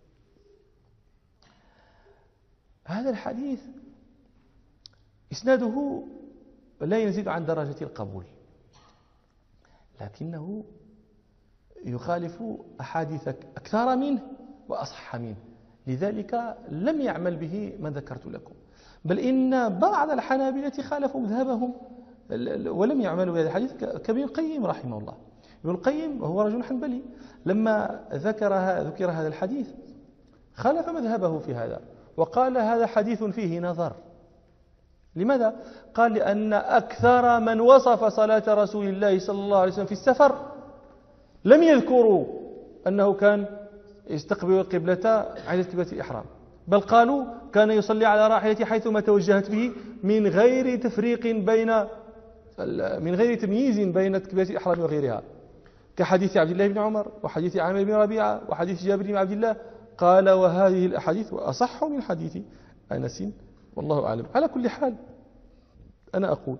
هذا الحديث إسناده لا يزيد عن درجة القبول، لكنه يخالف أحاديث أكثر منه وأصح منه، لذلك لم يعمل به من ذكرت لكم، بل إن بعض الحنابلة خالفوا مذهبهم ولم يعملوا بهذا الحديث كابن القيم رحمه الله. ابن القيم وهو رجل حنبلي لما ذكر هذا الحديث خالف مذهبه في هذا وقال: هذا حديث فيه نظر. لماذا؟ قال: لأن أكثر من وصف صلاة رسول الله صلى الله عليه وسلم في السفر لم يذكروا أنه كان يستقبل القبلة عند تكبيرة الإحرام، بل قالوا كان يصلي على راحلته حيثما توجهت به من غير تفريق من غير تمييز بين تكبيرة الإحرام وغيرها، كحديث عبد الله بن عمر وحديث عامر بن ربيعة وحديث جابر بن عبد الله. قال: وهذه الأحاديث أصح من حديث أنس، والله أعلم. على كل حال أنا أقول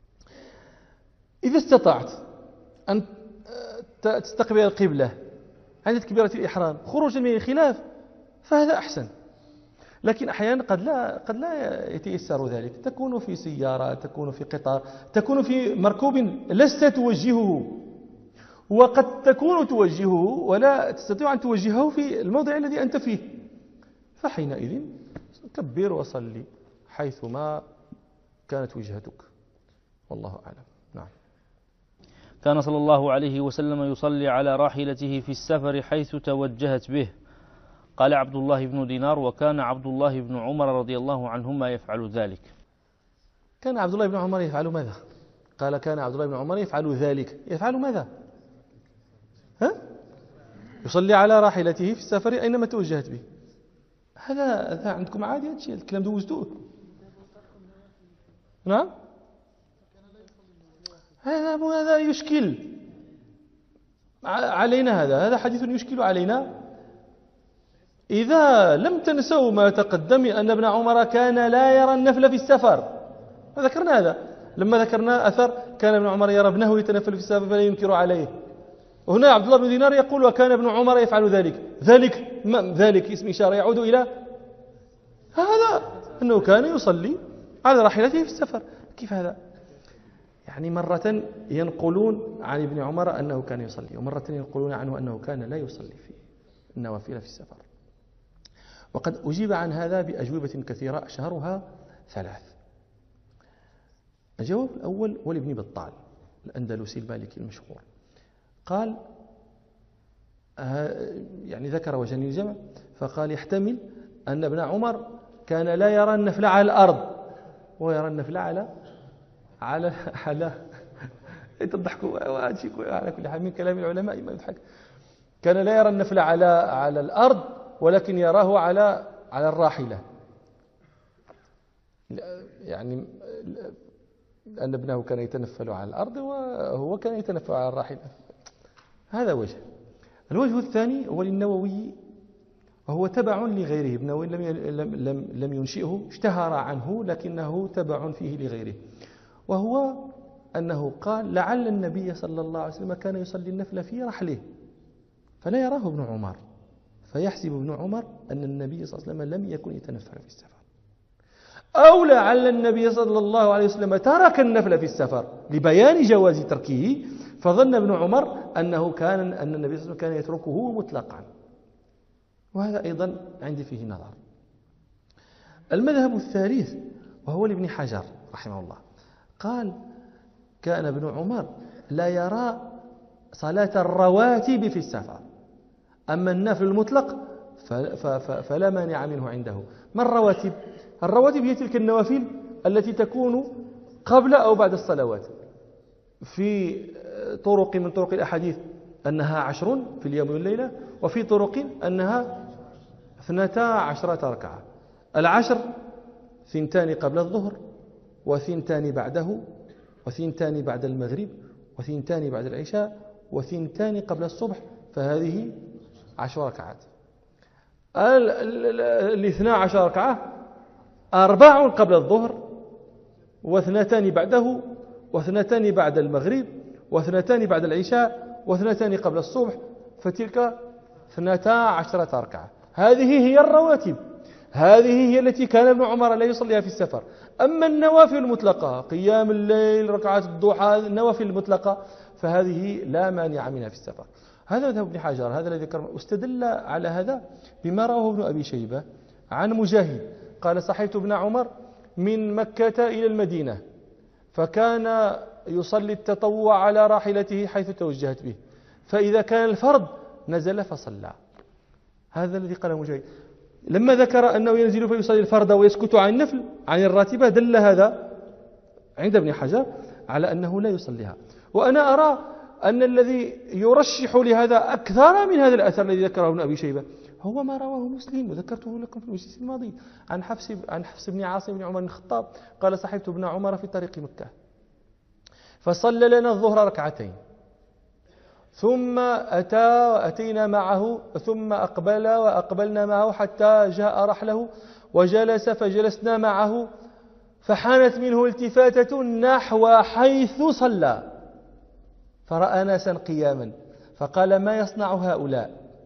إذا استطعت أن تستقبل القبلة عند تكبيرة الإحرام خروجا من الخلاف فهذا أحسن. لكن أحيانا قد لا يتيسر ذلك، تكون في سيارة، تكون في قطار، تكون في مركوب لست توجهه، وقد تكون توجهه ولا تستطيع أن توجهه في الموضع الذي أنت فيه، فحينئذ كبر وصلي حيثما كانت وجهتك، والله أعلم. نعم. كان صلى الله عليه وسلم يصلي على راحلته في السفر حيث توجهت به. قال عبد الله بن دينار: وكان عبد الله بن عمر رضي الله عنهما يفعل ذلك. كان عبد الله بن عمر يفعل ماذا؟ قال كان عبد الله بن عمر يفعل ذلك. يفعل ماذا؟ يصلي على راحلته في السفر أينما توجهت به. هذا عندكم عادي، هذا الشيء الكلام دوزتوه. نعم. هذا يشكل علينا، هذا حديث يشكل علينا. إذا لم تنسوا ما تقدم أن ابن عمر كان لا يرى النفل في السفر، ذكرنا هذا لما ذكرنا أثر كان ابن عمر يرى ابنه يتنفل في السفر فلا ينكر عليه. وهنا عبد الله بن دينار يقول وكان ابن عمر يفعل ذلك. ذلك اسم إشارة يعود إلى هذا، أنه كان يصلي على راحلته في السفر. كيف هذا؟ يعني مرة ينقلون عن ابن عمر أنه كان يصلي، ومرة ينقلون عنه أنه كان لا يصلي في النوافل في السفر. وقد أجيب عن هذا بأجوبة كثيرة أشهرها 3. الجواب الأول ولابن بطال الأندلسي المالكي المشهور، قال يعني ذكر وجه الجمع، فقال يحتمل أن ابن عمر كان لا يرى النفل على الأرض ويرى النفل على تضحكوا على كل حال من كلام العلماء ما يضحك. كان لا يرى النفل على الأرض ولكن يراه على الراحلة، يعني أن ابنه كان يتنفل على الأرض وهو كان يتنفل على الراحلة. هذا وجه. الوجه الثاني هو للنووي، وهو تبع لغيره. ابن لم ينشئه، اشتهر عنه لكنه تبع فيه لغيره، وهو أنه قال لعل النبي صلى الله عليه وسلم كان يصلي النفل في رحله فلا يراه ابن عمر، فيحسب ابن عمر أن النبي صلى الله عليه وسلم لم يكن يتنفل في السفر، أو لعل النبي صلى الله عليه وسلم ترك النفل في السفر لبيان جواز تركه، فظن ابن عمر أن النبي صلى الله عليه وسلم كان يتركه مطلقا. وهذا أيضا عندي فيه نظر. المذهب الثالث وهو لابن حجر رحمه الله، قال كان ابن عمر لا يرى صلاة الرواتب في السفر، أما النفل المطلق فلا مانع منه عنده. ما الرواتب؟ الرواتب هي تلك النوافل التي تكون قبل أو بعد الصلوات. في طرق من طرق الأحاديث أنها 10 في اليوم والليلة، وفي طرق أنها 12 ركعة. 10 2 قبل الظهر، و2 بعده، و2 بعد المغرب، و2 بعد العشاء، و2 قبل الصبح، فهذه 10 ركعات. 12 ركعة 4 قبل الظهر، و2 بعده، و2 بعد المغرب، و2 بعد العشاء، و2 قبل الصبح، فتلك 12 ركعة. هذه هي الرواتب، هذه هي التي كان ابن عمر لا يصليها في السفر. أما النوافل المطلقة قيام الليل، ركعات الضحى، النوافل المطلقة فهذه لا مانع منها في السفر. هذا مذهب ابن حجر، هذا الذي ذكر. استدل على هذا بما رواه ابن أبي شيبة عن مجاهد قال صحيت ابن عمر من مكة إلى المدينة فكان يصلي التطوع على راحلته حيث توجهت به، فإذا كان الفرض نزل فصلى. هذا الذي قاله مجاهد. لما ذكر أنه ينزل فيصلي الفرض ويسكت عن النفل عن الراتبة دل هذا عند ابن حجر على أنه لا يصليها. وأنا أرى أن الذي يرشح لهذا أكثر من هذا الأثر الذي ذكره ابن أبي شيبة هو ما رواه مسلم، وذكرته لكم في المجلس الماضي عن حفص بن عاصم بن عمر بن الخطاب قال صحبت ابن عمر في طريق مكة فصلى لنا الظهر 2 ثم أتينا معه ثم أقبل وأقبلنا معه حتى جاء رحله وجلس فجلسنا معه فحانت منه التفاتة نحو حيث صلى فرأى ناسا قياما فقال ما يصنع هؤلاء؟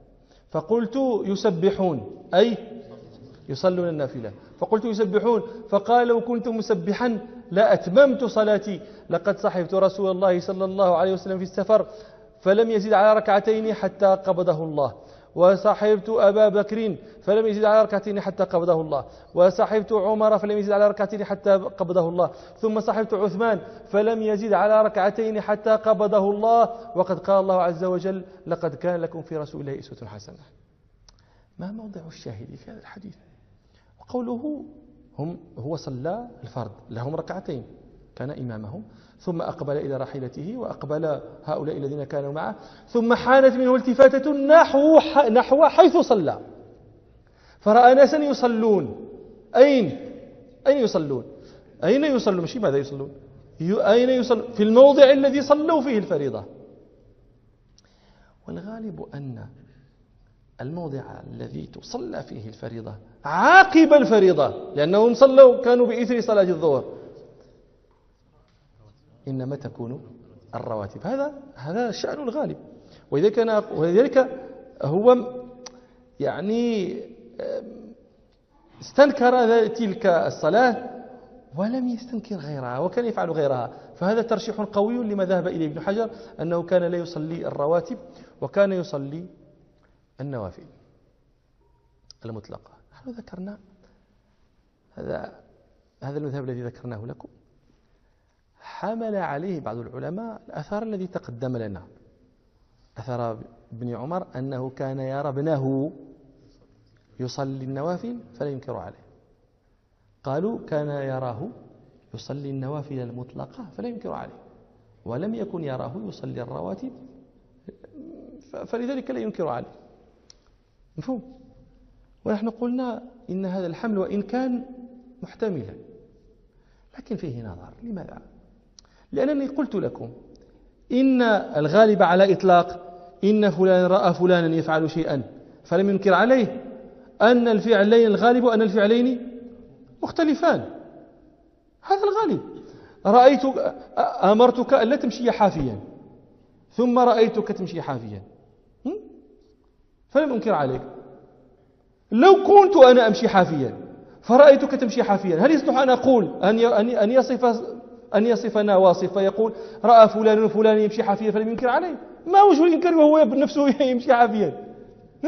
فقلت يسبحون أي يصلون النافلة، فقلت يسبحون، فقال لو كنت مسبحا لأتممت صلاتي، لقد صحبت رسول الله صلى الله عليه وسلم في السفر فلم يزد على ركعتين حتى قبضه الله، وصحبت أبا بكر فلم يزد على ركعتين حتى قبضه الله، وصحبت عمر فلم يزد على ركعتين حتى قبضه الله، ثم صحبت عثمان فلم يزد على ركعتين حتى قبضه الله، وقد قال الله عز وجل لقد كان لكم في رسول الله أسوة حسنة. ما موضع الشاهد في هذا الحديث؟ وقوله هو صلى الفرض لهم ركعتين، كان إمامهم، ثم أقبل إلى راحلته وأقبل هؤلاء الذين كانوا معه، ثم حانت منه التفاتة نحو حيث صلى، فرأى ناسا يصلون. أين يصلون؟ أين يصلون؟ مش ماذا يصلون؟ أين يصلون؟ في الموضع الذي صلوا فيه الفريضة. والغالب أن الموضع الذي تصلى فيه الفريضة عاقب الفريضة، لأنهم كانوا بإثر صلاة الظهر، إنما تكون الرواتب. هذا الشأن الغالب، ولذلك هو يعني استنكر تلك الصلاة ولم يستنكر غيرها، وكان يفعل غيرها. فهذا ترشيح قوي لما ذهب إليه ابن حجر، أنه كان لا يصلي الرواتب وكان يصلي النوافل المطلقة. نحن ذكرنا هذا المذهب الذي ذكرناه لكم، حمل عليه بعض العلماء الأثر الذي تقدم لنا، أثر ابن عمر أنه كان يرى ابنه يصلي النوافل فلا ينكر عليه. قالوا كان يراه يصلي النوافل المطلقة فلا ينكر عليه، ولم يكن يراه يصلي الرواتب فلذلك لا ينكر عليه. مفهوم؟ ونحن قلنا إن هذا الحمل وإن كان محتملا لكن فيه نظر. لماذا؟ لأنني قلت لكم إن الغالب على إطلاق إن فلان رأى فلانا يفعل شيئا فلم ينكر عليه، أن الفعلين الغالب أن الفعلين مختلفان. هذا الغالب. أمرتك أن لا تمشي حافيا ثم رأيتك تمشي حافيا فلم أنكر عليك. لو كنت أنا أمشي حافيا فرأيتك تمشي حافيا، هل يصلح أن أقول أن يصفنا واصف فيقول رأى فلان وفلان يمشي حافيا فلم ينكر عليه؟ ما وجه الإنكار وهو بنفسه يمشي حافيا؟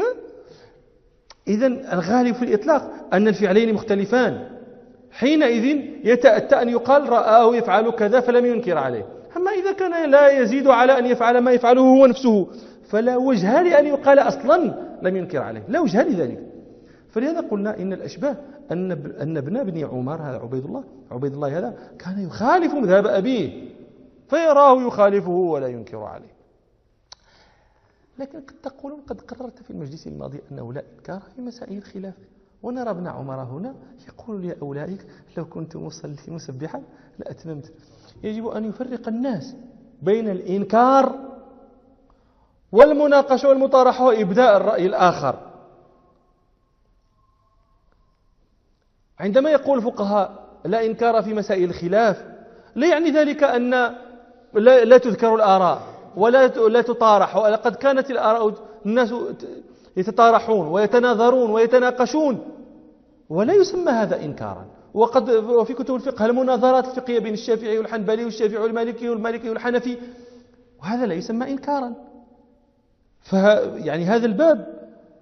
إذن الغالب في الإطلاق أن الفعلين مختلفان، حينئذ يتأتى أن يقال رآه يفعل كذا فلم ينكر عليه. أما إذا كان لا يزيد على أن يفعل ما يفعله هو نفسه فلا وجه لأن يقال أصلا لم ينكر عليه، لا وجه لذلك. فلهذا قلنا إن الأشباه أن ابن بن عمر هذا عبيد الله هذا كان يخالف مذهب أبيه فيراه يخالفه ولا ينكر عليه. لكن قد تقولون قد قررت في المجلس الماضي أنه لا إنكار في مسائل الخلاف، ونرى ابن عمر هنا يقول لأولئك لو كنت مصلي مسبحا لأتممت. يجب أن يفرق الناس بين الإنكار والمناقشة والمطارحة وإبداء الرأي الآخر. عندما يقول الفقهاء لا إنكار في مسائل الخلاف لا يعني ذلك أن لا تذكر الآراء ولا تطارح، وقد كانت الآراء الناس يتطارحون ويتناظرون ويتناقشون ولا يسمى هذا إنكارا. وفي كتب الفقه المناظرات الفقهية بين الشافعي والحنبلي والشافعي والمالكي والمالكي والحنفي، وهذا لا يسمى إنكارا. يعني هذا الباب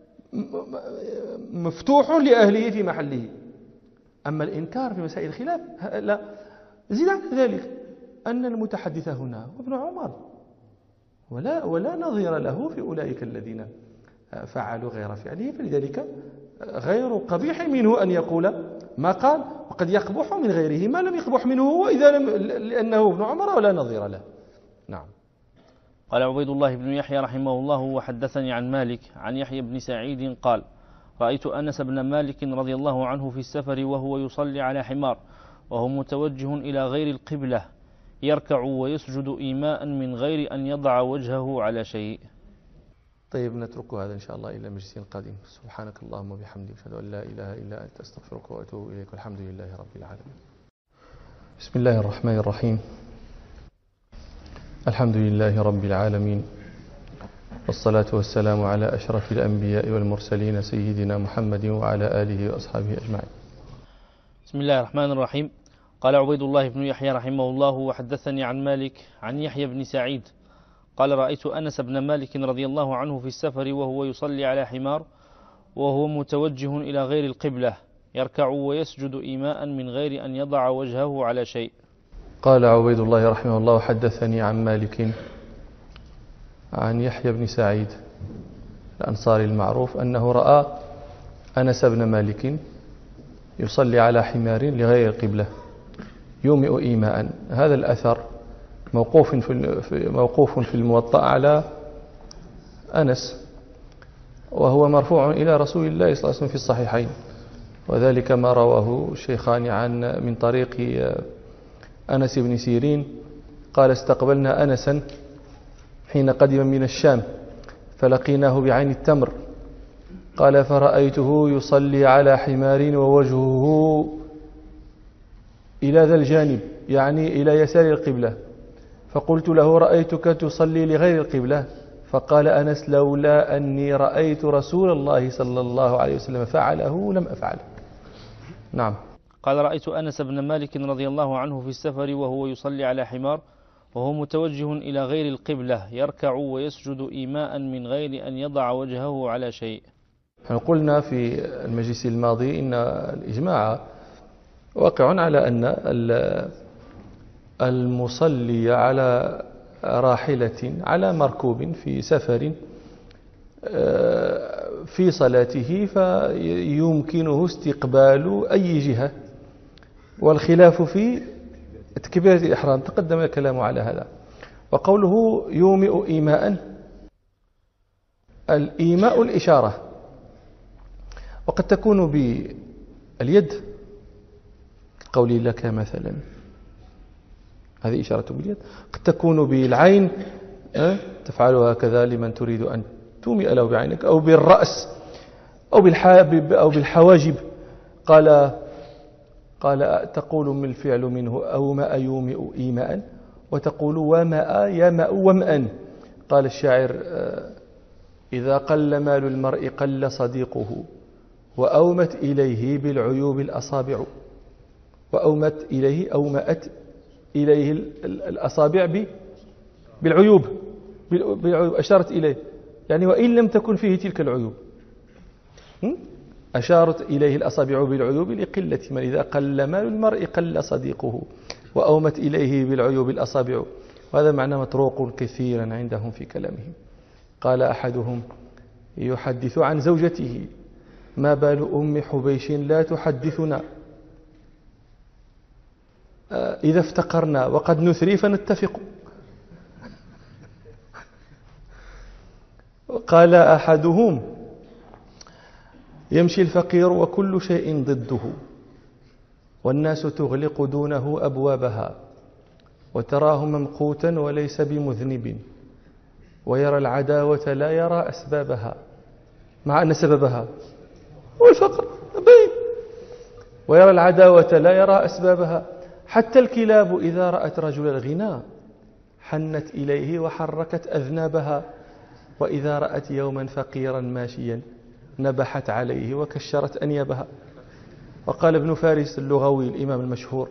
مفتوح لأهله في محله. أما الإنكار في مسائل الخلاف لا. زيد على ذلك أن المتحدث هنا هو ابن عمر، ولا نظير له في أولئك الذين فعلوا غير فعله، فلذلك غير قبيح منه أن يقول ما قال، وقد يقبح من غيره ما لم يقبح منه هو لأنه ابن عمر ولا نظير له. نعم. قال عبيد الله بن يحيى رحمه الله وحدثني عن مالك عن يحيى بن سعيد قال رأيت أنس بن مالك رضي الله عنه في السفر وهو يصلي على حمار وهو متوجه إلى غير القبلة يركع ويسجد إيماء من غير أن يضع وجهه على شيء. طيب نترك هذا إن شاء الله إلى المجلس القادم. سبحانك اللهم وبحمدك أشهد أن لا إله إلا أنت أستغفرك وأتوب إليك، والحمد لله رب العالمين. بسم الله الرحمن الرحيم. الحمد لله رب العالمين، والصلاة والسلام على أشرف الأنبياء والمرسلين سيدنا محمد وعلى آله وأصحابه أجمعين. بسم الله الرحمن الرحيم. قال عبيد الله بن يحيى رحمه الله: وحدثني عن مالك عن يحيى بن سعيد قال: رأيت أنس بن مالك رضي الله عنه في السفر وهو يصلي على حمار وهو متوجه إلى غير القبلة يركع ويسجد إيماء من غير أن يضع وجهه على شيء. قال عبيد الله رحمه الله: حدثني عن مالك عن يحيى بن سعيد الأنصاري المعروف أنه رأى أنس بن مالك يصلي على حمار لغير القبلة يومئ إيماء. هذا الأثر موقوف في الموطأ على أنس، وهو مرفوع إلى رسول الله صلى الله عليه وسلم في الصحيحين، وذلك ما رواه الشيخان من طريق أنس بن سيرين قال: استقبلنا أنسا حين قدم من الشام فلقيناه بعين التمر، قال: فرأيته يصلي على حمار ووجهه إلى ذا الجانب، يعني إلى يسار القبلة، فقلت له: رأيتك تصلي لغير القبلة؟ فقال أنس: لولا أني رأيت رسول الله صلى الله عليه وسلم فعله لم أفعله. نعم. قال: رأيت أنس بن مالك رضي الله عنه في السفر وهو يصلي على حمار وهو متوجه إلى غير القبلة يركع ويسجد إيماء من غير أن يضع وجهه على شيء. نحن قلنا في المجلس الماضي إن الإجماع واقع على أن المصلي على راحلة على مركوب في سفر في صلاته فيمكنه استقبال أي جهة، والخلاف في تكبيرة الإحرام تقدم الكلام على هذا. وقوله يومئ إيماء، الإيماء الإشارة، وقد تكون باليد قولي لك مثلا، هذه إشارة باليد، قد تكون بالعين تفعلها كذا لمن تريد أن تومئ له بعينك، أو بالرأس أو بالحواجب. قال تقول من الفعل منه أومأ يومئ إيماء، وتقول ومأ يمأ ومأ. قال الشاعر: إذا قل مال المرء قل صديقه وأومت إليه بالعيوب الأصابع. وأومت إليه أومأت إليه الأصابع بالعيوب أشارت إليه، يعني وإن لم تكن فيه تلك العيوب أشارت إليه الأصابع بالعيوب لقلة من. إذا قل مال المرء قل صديقه وأومت إليه بالعيوب الأصابع. وهذا معنى مطروق كثيرا عندهم في كلامهم. قال أحدهم يحدث عن زوجته: ما بال أم حبيش لا تحدثنا، إذا افتقرنا وقد نثري فنتفق. قال أحدهم: يمشي الفقير وكل شيء ضده، والناس تغلق دونه أبوابها، وتراه ممقوتا وليس بمذنب، ويرى العداوة لا يرى أسبابها، مع أن سببها هو الفقر بين، ويرى العداوة لا يرى أسبابها. حتى الكلاب إذا رأت رجل الغنى حنت إليه وحركت أذنابها، وإذا رأت يوما فقيرا ماشيا نبحت عليه وكشرت أنيابها. وقال ابن فارس اللغوي الإمام المشهور: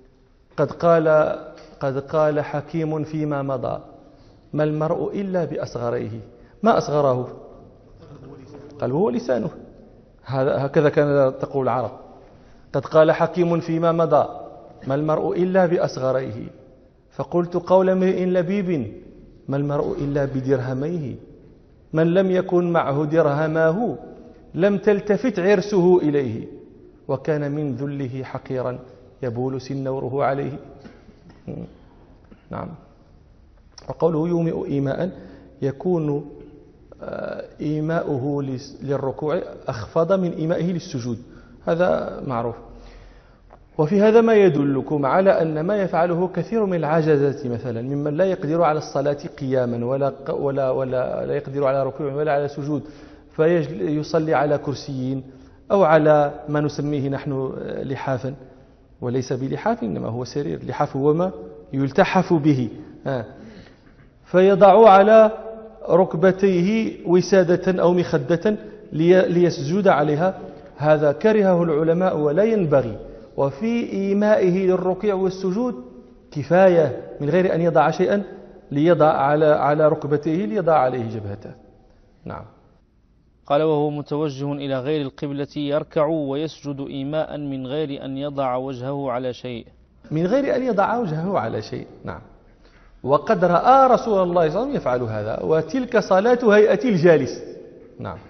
قد قال حكيم فيما مضى: ما المرء إلا بأصغريه. ما أصغره؟ قلبه ولسانه. هكذا كان تقول العرب. قد قال حكيم فيما مضى: ما المرء إلا بأصغريه. فقلت قول امرئ لبيب: ما المرء إلا بدرهميه. من لم يكن معه درهماه لم تلتفت عرسه إليه، وكان من ذله حقيرا يبول سنوره عليه. نعم. وقوله يومئ إيماء يكون إيماؤه للركوع أخفض من إيمائه للسجود، هذا معروف. وفي هذا ما يدلكم على أن ما يفعله كثير من العجزة مثلا ممن لا يقدر على الصلاة قياما ولا لا يقدر على ركوع ولا على سجود، فيصلي على كرسي أو على ما نسميه نحن لحافا، وليس بلحاف إنما هو سرير. لحاف هو ما يلتحف به، فيضع على ركبتيه وسادة أو مخدة ليسجد عليها، هذا كرهه العلماء ولا ينبغي. وفي إيمائه للركوع والسجود كفاية من غير أن يضع شيئا ليضع على ركبتيه ليضع عليه جبهته. نعم. قال وهو متوجه إلى غير القبلة يركع ويسجد إيماء من غير أن يضع وجهه على شيء. من غير أن يضع وجهه على شيء. نعم. وقد رأى رسول الله صلى الله عليه وسلم يفعل هذا، وتلك صلاة هيئة الجالس. نعم.